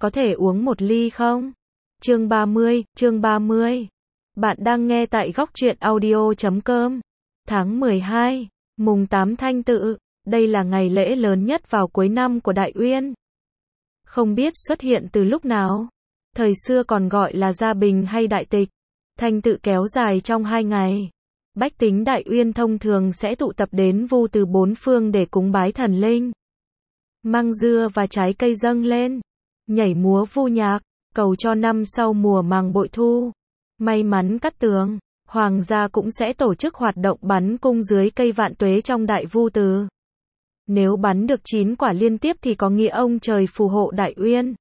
có thể uống một ly không? Chương 30. Bạn đang nghe tại góc truyện audio.com. Tháng 12, mùng 8 Thanh Tự, đây là ngày lễ lớn nhất vào cuối năm của Đại Uyên. Không biết xuất hiện từ lúc nào, thời xưa còn gọi là Gia Bình hay Đại Tịch. Thanh Tự kéo dài trong 2 ngày. Bách tính Đại Uyên thông thường sẽ tụ tập đến Vu từ 4 phương để cúng bái thần linh. Măng dưa và trái cây dâng lên, nhảy múa vu nhạc, cầu cho năm sau mùa màng bội thu, may mắn cát tường. Hoàng gia cũng sẽ tổ chức hoạt động bắn cung dưới cây vạn tuế trong Đại Vu Từ. Nếu bắn được 9 quả liên tiếp thì có nghĩa ông trời phù hộ Đại Uyên.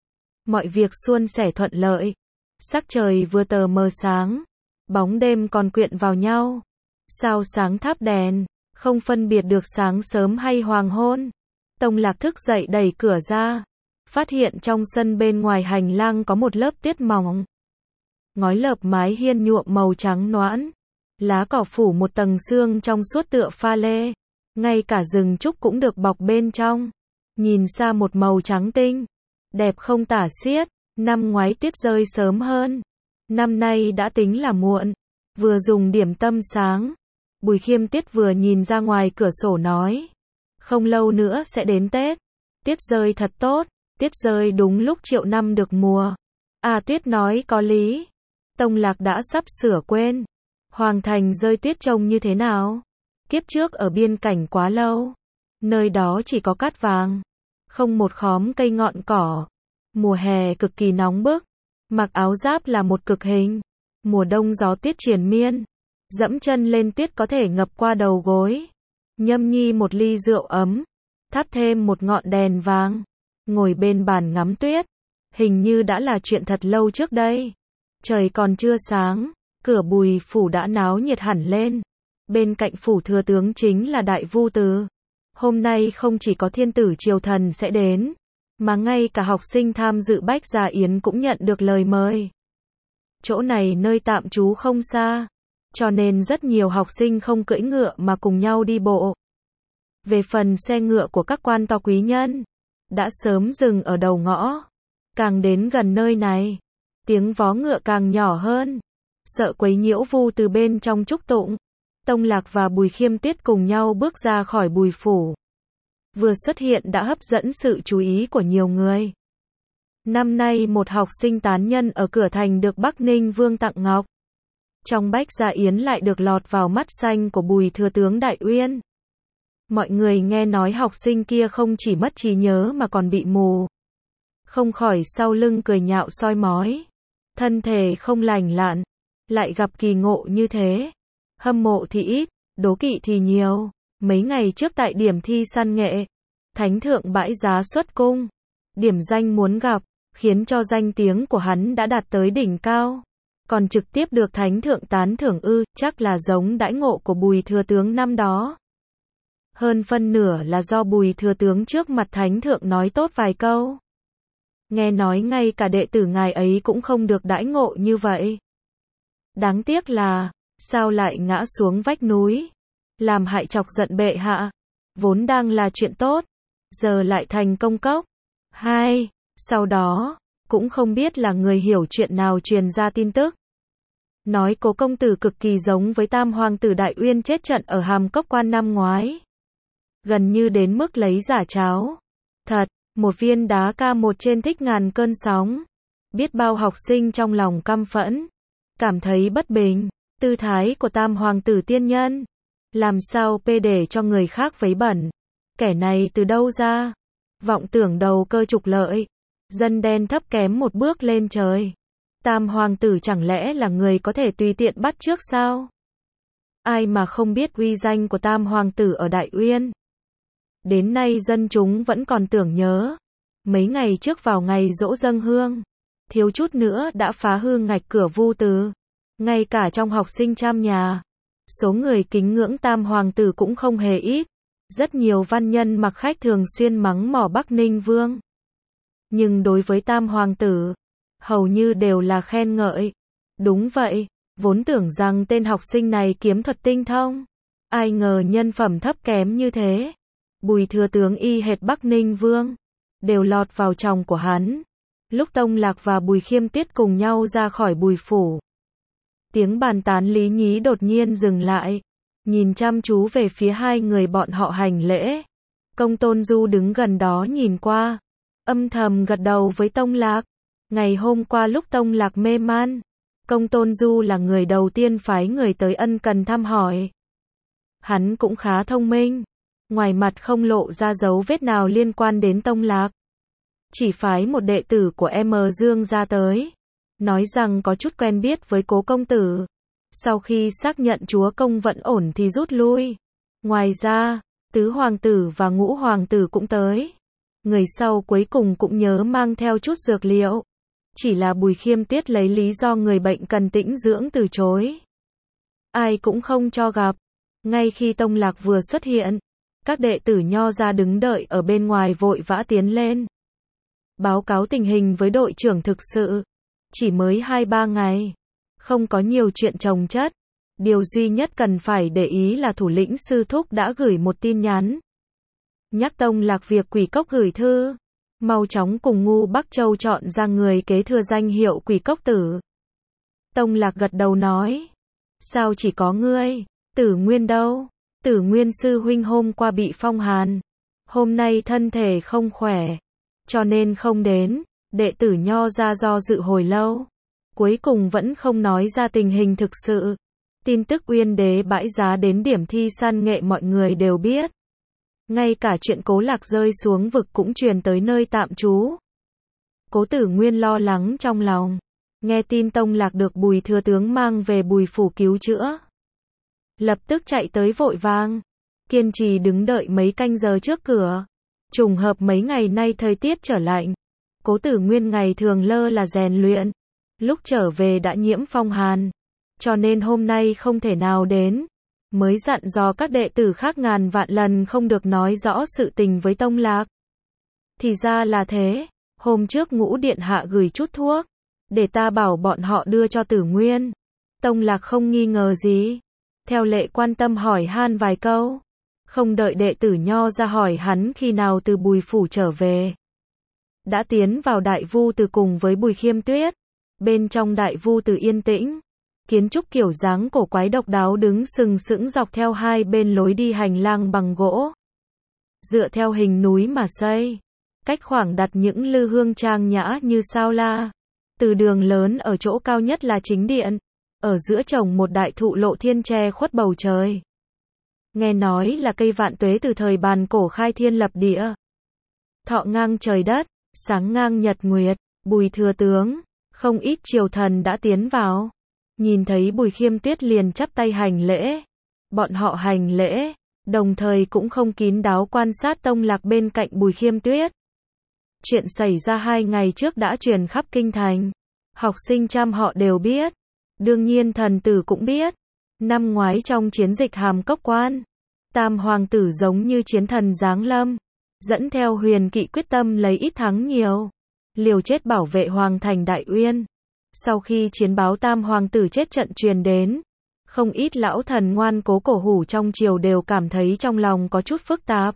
Mọi việc suôn sẻ thuận lợi. Sắc trời vừa tờ mờ sáng, bóng đêm còn quyện vào nhau. Sao sáng thắp đèn, không phân biệt được sáng sớm hay hoàng hôn. Tông Lạc thức dậy đẩy cửa ra, phát hiện trong sân bên ngoài hành lang có một lớp tuyết mỏng. Ngói lợp mái hiên nhuộm màu trắng noãn, lá cỏ phủ một tầng sương trong suốt tựa pha lê, ngay cả rừng trúc cũng được bọc bên trong, nhìn xa một màu trắng tinh, đẹp không tả xiết. Năm ngoái tuyết rơi sớm hơn, năm nay đã tính là muộn. Vừa dùng điểm tâm sáng, Bùi Khiêm Tiết vừa nhìn ra ngoài cửa sổ nói, không lâu nữa sẽ đến Tết, tuyết rơi thật tốt, tuyết rơi đúng lúc Triệu năm được mùa. À, Tuyết nói có lý. Tông Lạc đã sắp sửa quên. Hoàng thành rơi tuyết trông như thế nào? Kiếp trước ở biên cảnh quá lâu, nơi đó chỉ có cát vàng, không một khóm cây ngọn cỏ. Mùa hè cực kỳ nóng bức, mặc áo giáp là một cực hình. Mùa đông gió tuyết triền miên, dẫm chân lên tuyết có thể ngập qua đầu gối. Nhâm nhi một ly rượu ấm, thắp thêm một ngọn đèn vàng, ngồi bên bàn ngắm tuyết. Hình như đã là chuyện thật lâu trước đây. Trời còn chưa sáng, cửa Bùi phủ đã náo nhiệt hẳn lên. Bên cạnh phủ thừa tướng chính là Đại Vu Từ. Hôm nay không chỉ có thiên tử triều thần sẽ đến, mà ngay cả học sinh tham dự Bách Gia Yến cũng nhận được lời mời. Chỗ này nơi tạm trú không xa, cho nên rất nhiều học sinh không cưỡi ngựa mà cùng nhau đi bộ. Về phần xe ngựa của các quan to quý nhân, đã sớm dừng ở đầu ngõ. Càng đến gần nơi này, tiếng vó ngựa càng nhỏ hơn, sợ quấy nhiễu Vu từ bên trong trúc tụng. Tông Lạc và Bùi Khiêm Tiết cùng nhau bước ra khỏi Bùi phủ. Vừa xuất hiện đã hấp dẫn sự chú ý của nhiều người. Năm nay một học sinh tán nhân ở cửa thành được Bắc Ninh Vương tặng ngọc. Trong Bách Gia Yến lại được lọt vào mắt xanh của Bùi thừa tướng Đại Uyên. Mọi người nghe nói học sinh kia không chỉ mất trí nhớ mà còn bị mù, không khỏi sau lưng cười nhạo soi mói. Thân thể không lành lặn, lại gặp kỳ ngộ như thế. Hâm mộ thì ít, đố kỵ thì nhiều. Mấy ngày trước tại điểm thi săn nghệ, Thánh thượng bãi giá xuất cung, điểm danh muốn gặp, khiến cho danh tiếng của hắn đã đạt tới đỉnh cao. Còn trực tiếp được Thánh thượng tán thưởng chắc là giống đãi ngộ của Bùi thừa tướng năm đó. Hơn phân nửa là do Bùi thừa tướng trước mặt Thánh thượng nói tốt vài câu. Nghe nói ngay cả đệ tử ngài ấy cũng không được đãi ngộ như vậy. Đáng tiếc là, sao lại ngã xuống vách núi, làm hại chọc giận bệ hạ. Vốn đang là chuyện tốt, giờ lại thành công cốc. Sau đó, cũng không biết là người hiểu chuyện nào truyền ra tin tức. Nói Cố công tử cực kỳ giống với Tam hoàng tử Đại Uyên chết trận ở Hàm Cốc Quan năm ngoái. Gần như đến mức lấy giả cháo. Thật, một viên đá K1 trên thích ngàn cơn sóng. Biết bao học sinh trong lòng căm phẫn, cảm thấy bất bình. Tư thái của Tam hoàng tử tiên nhân, làm sao để cho người khác vấy bẩn. Kẻ này từ đâu ra? Vọng tưởng đầu cơ trục lợi, dân đen thấp kém một bước lên trời. Tam hoàng tử chẳng lẽ là người có thể tùy tiện bắt chước sao? Ai mà không biết uy danh của Tam hoàng tử ở Đại Uyên. Đến nay dân chúng vẫn còn tưởng nhớ. Mấy ngày trước vào ngày giỗ dâng hương, thiếu chút nữa đã phá hư ngạch cửa Vu Từ. Ngay cả trong học sinh Trám nhà, số người kính ngưỡng Tam hoàng tử cũng không hề ít. Rất nhiều văn nhân mặc khách thường xuyên mắng mỏ Bắc Ninh Vương. Nhưng đối với Tam hoàng tử, hầu như đều là khen ngợi. Đúng vậy, vốn tưởng rằng tên học sinh này kiếm thuật tinh thông. Ai ngờ nhân phẩm thấp kém như thế. Bùi thừa tướng y hệt Bắc Ninh Vương, đều lọt vào chòng của hắn. Lúc Tông Lạc và Bùi Khiêm Tuyết cùng nhau ra khỏi Bùi phủ, tiếng bàn tán lý nhí đột nhiên dừng lại, nhìn chăm chú về phía hai người bọn họ hành lễ. Công Tôn Du đứng gần đó nhìn qua, âm thầm gật đầu với Tông Lạc. Ngày hôm qua lúc Tông Lạc mê man, Công Tôn Du là người đầu tiên phái người tới ân cần thăm hỏi. Hắn cũng khá thông minh, ngoài mặt không lộ ra dấu vết nào liên quan đến Tông Lạc. Chỉ phái một đệ tử của M Dương ra tới, nói rằng có chút quen biết với Cố công tử. Sau khi xác nhận chúa công vẫn ổn thì rút lui. Ngoài ra, tứ hoàng tử và ngũ hoàng tử cũng tới. Người sau cuối cùng cũng nhớ mang theo chút dược liệu. Chỉ là Bùi Khiêm Tuyết lấy lý do người bệnh cần tĩnh dưỡng từ chối. Ai cũng không cho gặp. Ngay khi Tông Lạc vừa xuất hiện, các đệ tử Nho ra đứng đợi ở bên ngoài vội vã tiến lên. Báo cáo tình hình với đội trưởng thực sự. Chỉ mới 2-3 ngày. Không có nhiều chuyện chồng chất. Điều duy nhất cần phải để ý là thủ lĩnh sư thúc đã gửi một tin nhắn. Nhắc Tông Lạc việc Quỷ Cốc gửi thư. Mau chóng cùng Ngu Bắc Châu chọn ra người kế thừa danh hiệu Quỷ Cốc tử. Tông Lạc gật đầu nói. Sao chỉ có ngươi? Tử Nguyên đâu? Tử Nguyên sư huynh hôm qua bị phong hàn. Hôm nay thân thể không khỏe. Cho nên không đến. Đệ tử Nho ra do dự hồi lâu. Cuối cùng vẫn không nói ra tình hình thực sự. Tin tức Uyên Đế bãi giá đến điểm thi săn nghệ mọi người đều biết. Ngay cả chuyện Cố Lạc rơi xuống vực cũng truyền tới nơi tạm trú. Cố Tử Nguyên lo lắng trong lòng. Nghe tin Tông Lạc được Bùi thừa tướng mang về Bùi phủ cứu chữa. Lập tức chạy tới vội vàng. Kiên trì đứng đợi mấy canh giờ trước cửa. Trùng hợp mấy ngày nay thời tiết trở lạnh. Cố Tử Nguyên ngày thường lơ là rèn luyện. Lúc trở về đã nhiễm phong hàn. Cho nên hôm nay không thể nào đến. Mới dặn dò các đệ tử khác ngàn vạn lần không được nói rõ sự tình với Tông Lạc. Thì ra là thế. Hôm trước Ngũ điện hạ gửi chút thuốc. Để ta bảo bọn họ đưa cho Tử Nguyên. Tông Lạc không nghi ngờ gì. Theo lệ quan tâm hỏi han vài câu. Không đợi đệ tử Nho ra hỏi hắn khi nào từ Bùi phủ trở về. Đã tiến vào Đại Vu Từ cùng với Bùi Khiêm Tuyết. Bên trong Đại Vu Từ yên tĩnh. Kiến trúc kiểu dáng cổ quái độc đáo đứng sừng sững dọc theo hai bên lối đi hành lang bằng gỗ. Dựa theo hình núi mà xây. Cách khoảng đặt những lư hương trang nhã như sao la. Từ đường lớn ở chỗ cao nhất là chính điện. Ở giữa trồng một đại thụ lộ thiên che khuất bầu trời. Nghe nói là cây vạn tuế từ thời bàn cổ khai thiên lập địa. Thọ ngang trời đất, sáng ngang nhật nguyệt. Bùi thừa tướng, không ít triều thần đã tiến vào. Nhìn thấy Bùi Khiêm Tuyết liền chắp tay hành lễ. Bọn họ hành lễ, đồng thời cũng không kín đáo quan sát Tông Lạc bên cạnh Bùi Khiêm Tuyết. Chuyện xảy ra 2 ngày trước đã truyền khắp kinh thành. Học sinh trăm họ đều biết. Đương nhiên thần tử cũng biết. Năm ngoái trong chiến dịch Hàm Cốc Quan, Tam hoàng tử giống như chiến thần giáng lâm, dẫn theo huyền kỵ quyết tâm lấy ít thắng nhiều, liều chết bảo vệ hoàng thành Đại Uyên. Sau khi chiến báo Tam hoàng tử chết trận truyền đến, không ít lão thần ngoan cố cổ hủ trong triều đều cảm thấy trong lòng có chút phức tạp.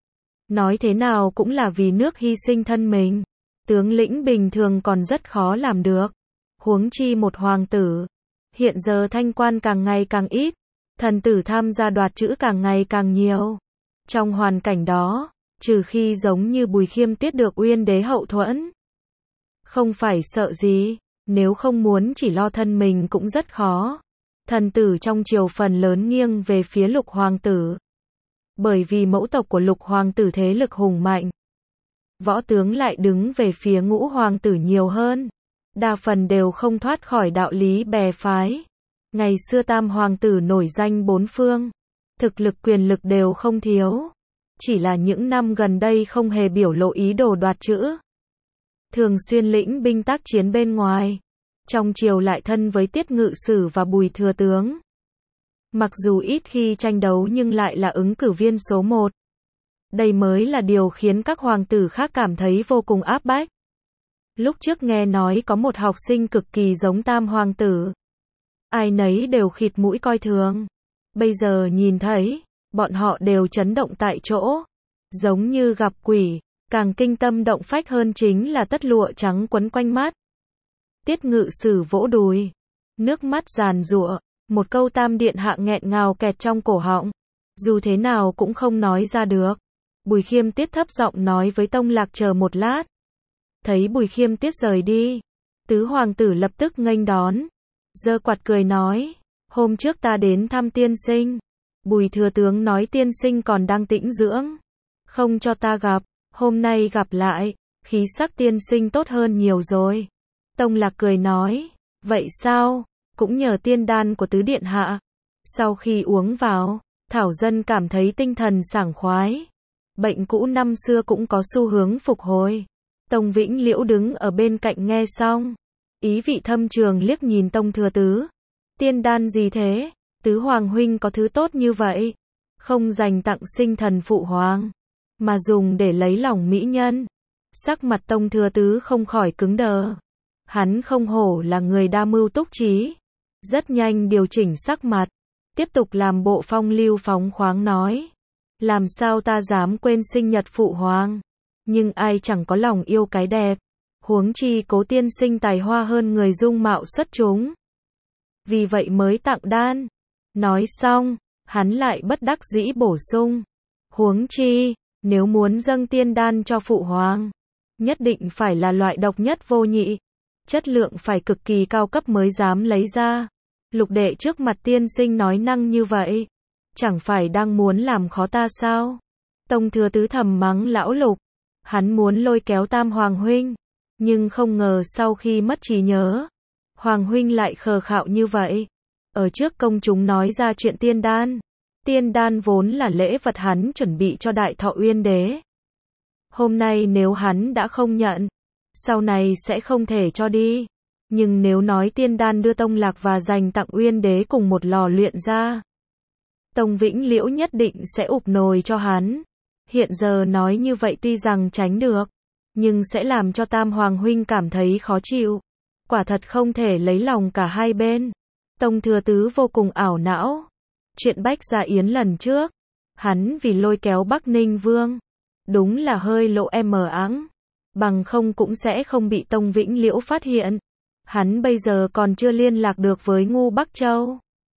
Nói thế nào cũng là vì nước hy sinh thân mình. Tướng lĩnh bình thường còn rất khó làm được. Huống chi một hoàng tử. Hiện giờ thanh quan càng ngày càng ít. Thần tử tham gia đoạt chữ càng ngày càng nhiều. Trong hoàn cảnh đó, trừ khi giống như Bùi Khiêm Tuyết được Uyên Đế hậu thuẫn. Không phải sợ gì, nếu không muốn chỉ lo thân mình cũng rất khó. Thần tử trong triều phần lớn nghiêng về phía Lục hoàng tử. Bởi vì mẫu tộc của Lục hoàng tử thế lực hùng mạnh. Võ tướng lại đứng về phía Ngũ hoàng tử nhiều hơn. Đa phần đều không thoát khỏi đạo lý bè phái. Ngày xưa Tam hoàng tử nổi danh bốn phương. Thực lực quyền lực đều không thiếu. Chỉ là những năm gần đây không hề biểu lộ ý đồ đoạt chữ. Thường xuyên lĩnh binh tác chiến bên ngoài. Trong triều lại thân với Tiết Ngự Sử và Bùi thừa tướng. Mặc dù ít khi tranh đấu nhưng lại là ứng cử viên số 1. Đây mới là điều khiến các hoàng tử khác cảm thấy vô cùng áp bách. Lúc trước nghe nói có một học sinh cực kỳ giống Tam hoàng tử. Ai nấy đều khịt mũi coi thường. Bây giờ nhìn thấy, bọn họ đều chấn động tại chỗ. Giống như gặp quỷ, Càng kinh tâm động phách hơn chính là tất lụa trắng quấn quanh mắt. Tiết Ngự Sử vỗ đùi, nước mắt giàn giụa, một câu Tam điện hạ nghẹn ngào kẹt trong cổ họng, dù thế nào cũng không nói ra được. Bùi Khiêm Tiết thấp giọng nói với Tông Lạc chờ một lát. Thấy Bùi Khiêm Tiết rời đi, tứ hoàng tử lập tức nghênh đón, giơ quạt cười nói, hôm trước ta đến thăm tiên sinh, Bùi thừa tướng nói tiên sinh còn đang tĩnh dưỡng, không cho ta gặp, hôm nay gặp lại, khí sắc tiên sinh tốt hơn nhiều rồi. Tông Lạc cười nói, vậy sao, cũng nhờ tiên đan của tứ điện hạ. Sau khi uống vào, Thảo Dân cảm thấy tinh thần sảng khoái, bệnh cũ năm xưa cũng có xu hướng phục hồi. Tông Vĩnh Liễu đứng ở bên cạnh nghe xong, ý vị thâm trường liếc nhìn Tông thừa tứ. Tiên đan gì thế? Tứ hoàng huynh có thứ tốt như vậy, không dành tặng sinh thần phụ hoàng, mà dùng để lấy lòng mỹ nhân. Sắc mặt Tông thừa tứ không khỏi cứng đờ. Hắn không hổ là người đa mưu túc trí, rất nhanh điều chỉnh sắc mặt, tiếp tục làm bộ phong lưu phóng khoáng nói, làm sao ta dám quên sinh nhật phụ hoàng, nhưng ai chẳng có lòng yêu cái đẹp, huống chi Cố tiên sinh tài hoa hơn người dung mạo xuất chúng, vì vậy mới tặng đan. Nói xong, hắn lại bất đắc dĩ bổ sung, huống chi, nếu muốn dâng tiên đan cho phụ hoàng, nhất định phải là loại độc nhất vô nhị, chất lượng phải cực kỳ cao cấp mới dám lấy ra. Lục đệ trước mặt tiên sinh nói năng như vậy, chẳng phải đang muốn làm khó ta sao? Tông thừa tứ thầm mắng lão Lục, hắn muốn lôi kéo Tam hoàng huynh, nhưng không ngờ sau khi mất trí nhớ, hoàng huynh lại khờ khạo như vậy. Ở trước công chúng nói ra chuyện tiên đan vốn là lễ vật hắn chuẩn bị cho Đại Thọ Uyên Đế. Hôm nay nếu hắn đã không nhận, sau này sẽ không thể cho đi. Nhưng nếu nói tiên đan đưa Tông Lạc và dành tặng Uyên Đế cùng một lò luyện ra, Tông Vĩnh Liễu nhất định sẽ ụp nồi cho hắn. Hiện giờ nói như vậy tuy rằng tránh được, nhưng sẽ làm cho Tam hoàng huynh cảm thấy khó chịu. Quả thật không thể lấy lòng cả hai bên. Tông thừa tứ vô cùng ảo não. Chuyện Bách Gia Yến lần trước, hắn vì lôi kéo Bắc Ninh Vương, đúng là hơi lộ mờ áng, bằng không cũng sẽ không bị Tông Vĩnh Liễu phát hiện. Hắn bây giờ còn chưa liên lạc được với Ngu Bắc Châu.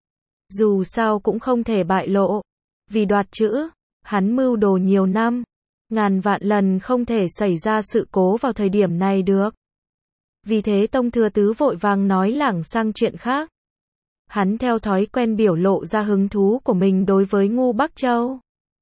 Dù sao cũng không thể bại lộ, vì đoạt chữ, hắn mưu đồ nhiều năm, ngàn vạn lần không thể xảy ra sự cố vào thời điểm này được. Vì thế Tông thừa tứ vội vàng nói lảng sang chuyện khác. Hắn theo thói quen biểu lộ ra hứng thú của mình đối với Ngu Bắc Châu.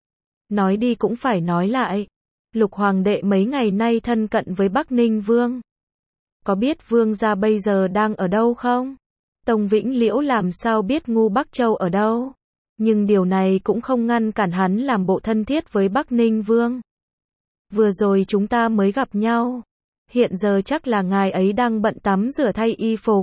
Nói đi cũng phải nói lại, Lục hoàng đệ mấy ngày nay thân cận với Bắc Ninh Vương. Có biết vương gia bây giờ đang ở đâu không? Tông Vĩnh Liễu làm sao biết Ngu Bắc Châu ở đâu? Nhưng điều này cũng không ngăn cản hắn làm bộ thân thiết với Bắc Ninh Vương. Vừa rồi chúng ta mới gặp nhau. Hiện giờ chắc là ngài ấy đang bận tắm rửa thay y phục.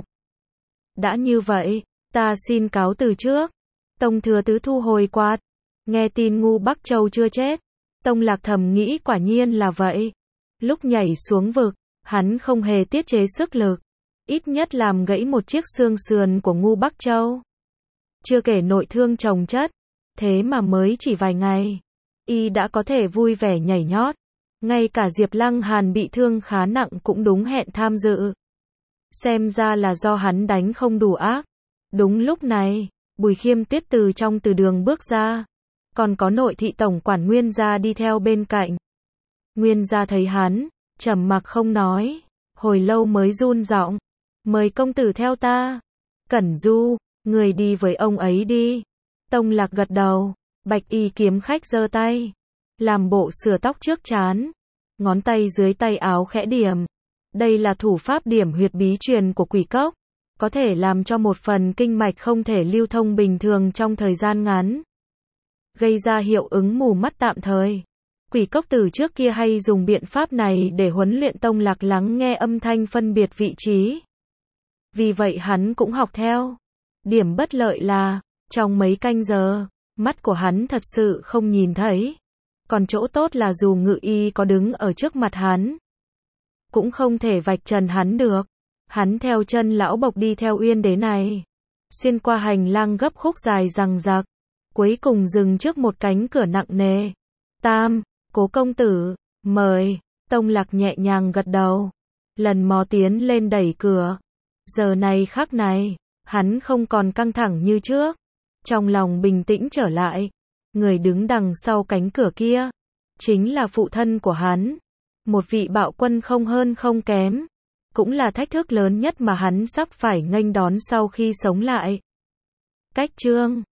Đã như vậy, ta xin cáo từ trước. Tông thừa tứ thu hồi quạt. Nghe tin Ngu Bắc Châu chưa chết. Tông Lạc thầm nghĩ quả nhiên là vậy. Lúc nhảy xuống vực, hắn không hề tiết chế sức lực. Ít nhất làm gãy một chiếc xương sườn của Ngu Bắc Châu. Chưa kể nội thương chồng chất. Thế mà mới chỉ vài ngày, y đã có thể vui vẻ nhảy nhót. Ngay cả Diệp Lăng Hàn bị thương khá nặng cũng đúng hẹn tham dự. Xem ra là do hắn đánh không đủ ác. Đúng lúc này, Bùi Khiêm Tiết từ trong từ đường bước ra. Còn có nội thị tổng quản Nguyên Gia đi theo bên cạnh. Nguyên Gia thấy hắn, trầm mặc không nói, hồi lâu mới run giọng, mời công tử theo ta. Cẩn Du, người đi với ông ấy đi. Tông Lạc gật đầu, Bạch y kiếm khách giơ tay, làm bộ sửa tóc trước trán, ngón tay dưới tay áo khẽ điểm. Đây là thủ pháp điểm huyệt bí truyền của quỷ cốc, có thể làm cho một phần kinh mạch không thể lưu thông bình thường trong thời gian ngắn, gây ra hiệu ứng mù mắt tạm thời. Quỷ cốc từ trước kia hay dùng biện pháp này để huấn luyện Tông Lạc lắng nghe âm thanh phân biệt vị trí. Vì vậy hắn cũng học theo. Điểm bất lợi là, trong mấy canh giờ, mắt của hắn thật sự không nhìn thấy. Còn chỗ tốt là dù Ngự Y có đứng ở trước mặt hắn, cũng không thể vạch trần hắn được. Hắn theo chân lão Bộc đi theo Uyên Đế này, xuyên qua hành lang gấp khúc dài dằng dặc, cuối cùng dừng trước một cánh cửa nặng nề. Tam, Cố công tử, Mời. Tông Lạc nhẹ nhàng gật đầu. Lần mò tiến lên đẩy cửa. Giờ này khắc này, hắn không còn căng thẳng như trước. Trong lòng bình tĩnh trở lại. Người đứng đằng sau cánh cửa kia, chính là phụ thân của hắn. Một vị bạo quân không hơn không kém. Cũng là thách thức lớn nhất mà hắn sắp phải nghênh đón sau khi sống lại. Cách chương